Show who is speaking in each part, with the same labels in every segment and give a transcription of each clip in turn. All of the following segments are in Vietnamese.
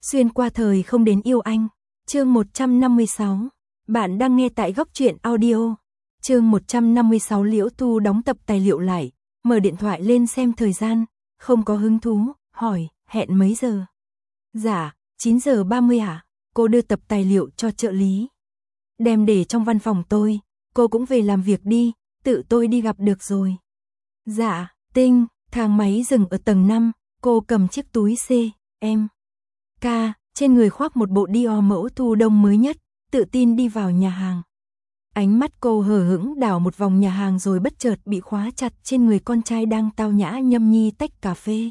Speaker 1: Xuyên qua thời không đến yêu anh. Chương 156. Bạn đang nghe tại Góc Truyện Audio. Chương 156. Liễu Thu đóng tập tài liệu lại, mở điện thoại lên xem thời gian, không có hứng thú, hỏi, hẹn mấy giờ? Dạ, 9 giờ 30 ạ. Cô đưa tập tài liệu cho trợ lý. Đem để trong văn phòng tôi, cô cũng về làm việc đi, tự tôi đi gặp được rồi. Dạ, Tinh, thang máy dừng ở tầng 5, cô cầm chiếc túi CMK, trên người khoác một bộ Dior mẫu thu đông mới nhất, tự tin đi vào nhà hàng. Ánh mắt cô hờ hững đảo một vòng nhà hàng rồi bất chợt bị khóa chặt trên người con trai đang tao nhã nhâm nhi tách cà phê.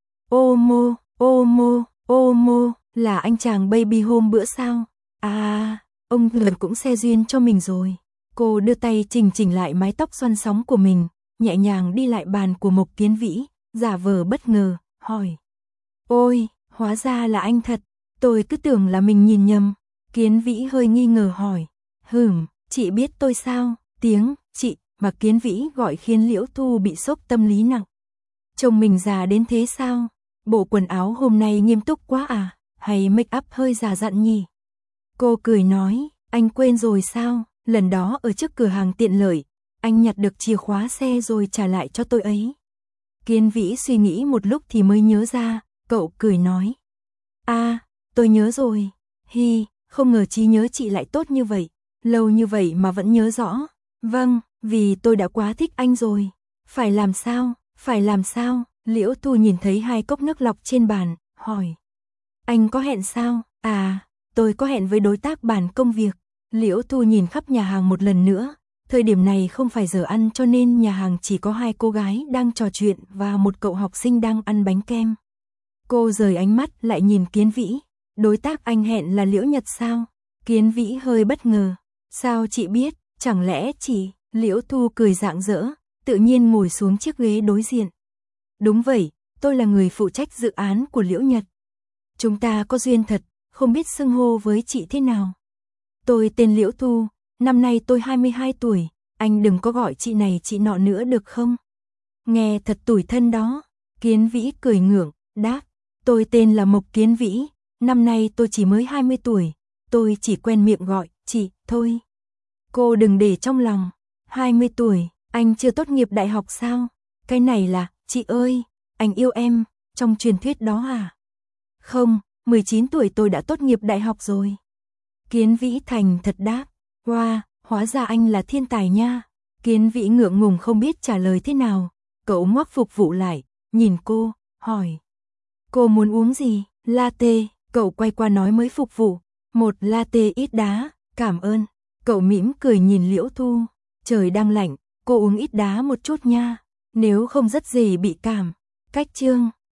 Speaker 1: Ô là anh chàng baby hôm bữa sao? À, ông lần cũng xe duyên cho mình rồi. Cô đưa tay chỉnh lại mái tóc xoăn sóng của mình, nhẹ nhàng đi lại bàn của Mộc Kiến Vĩ, giả vờ bất ngờ, hỏi. Ôi, hóa ra là anh thật, tôi cứ tưởng là mình nhìn nhầm. Kiến Vĩ hơi nghi ngờ hỏi. Chị biết tôi sao? Tiếng chị mà Kiến Vĩ gọi khiến Liễu Thu bị sốc tâm lý nặng. Chồng mình già đến thế sao? Bộ quần áo hôm nay nghiêm túc quá à? Hay make up hơi già dặn nhỉ? Cô cười nói, anh quên rồi sao? Lần đó ở trước cửa hàng tiện lợi, anh nhặt được chìa khóa xe rồi trả lại cho tôi ấy. Kiến Vĩ suy nghĩ một lúc thì mới nhớ ra, cậu cười nói. À, tôi nhớ rồi. Không ngờ trí nhớ chị lại tốt như vậy. Lâu như vậy mà vẫn nhớ rõ. Vâng, vì tôi đã quá thích anh rồi. Phải làm sao? Liễu Thu nhìn thấy 2 cốc nước lọc trên bàn, hỏi. Anh có hẹn sao? À, tôi có hẹn với đối tác bàn công việc. Liễu Thu nhìn khắp nhà hàng một lần nữa. Thời điểm này không phải giờ ăn cho nên nhà hàng chỉ có 2 cô gái đang trò chuyện và một cậu học sinh đang ăn bánh kem. Cô rời ánh mắt lại nhìn Kiến Vĩ. Đối tác anh hẹn là Liễu Nhật sao? Kiến Vĩ hơi bất ngờ. Sao chị biết? Chẳng lẽ chị? Liễu Thu cười rạng rỡ, tự nhiên ngồi xuống chiếc ghế đối diện. Đúng vậy, tôi là người phụ trách dự án của Liễu Nhật. Chúng ta có duyên thật, không biết xưng hô với chị thế nào. Tôi tên Liễu Thu, năm nay tôi 22 tuổi, anh đừng có gọi chị này chị nọ nữa được không? Nghe thật tủi thân đó. Kiến Vĩ cười ngượng, đáp, tôi tên là Mộc Kiến Vĩ, năm nay tôi chỉ mới 20 tuổi, tôi chỉ quen miệng gọi chị thôi. Cô đừng để trong lòng, 20 tuổi, anh chưa tốt nghiệp đại học sao? Cái này là, chị ơi, anh yêu em, trong truyền thuyết đó à? Không, 19 tuổi tôi đã tốt nghiệp đại học rồi. Kiến Vĩ thành thật đáp, wow, hóa ra anh là thiên tài nha. Kiến Vĩ ngượng ngùng không biết trả lời thế nào, cậu ngoắc phục vụ lại, nhìn cô, hỏi. Cô muốn uống gì? Latte, cậu quay qua nói mới phục vụ, một latte ít đá, cảm ơn. Cậu mỉm cười nhìn Liễu Thu, trời đang lạnh, cô uống ít đá một chút nha, nếu không rất dễ bị cảm. Cách chương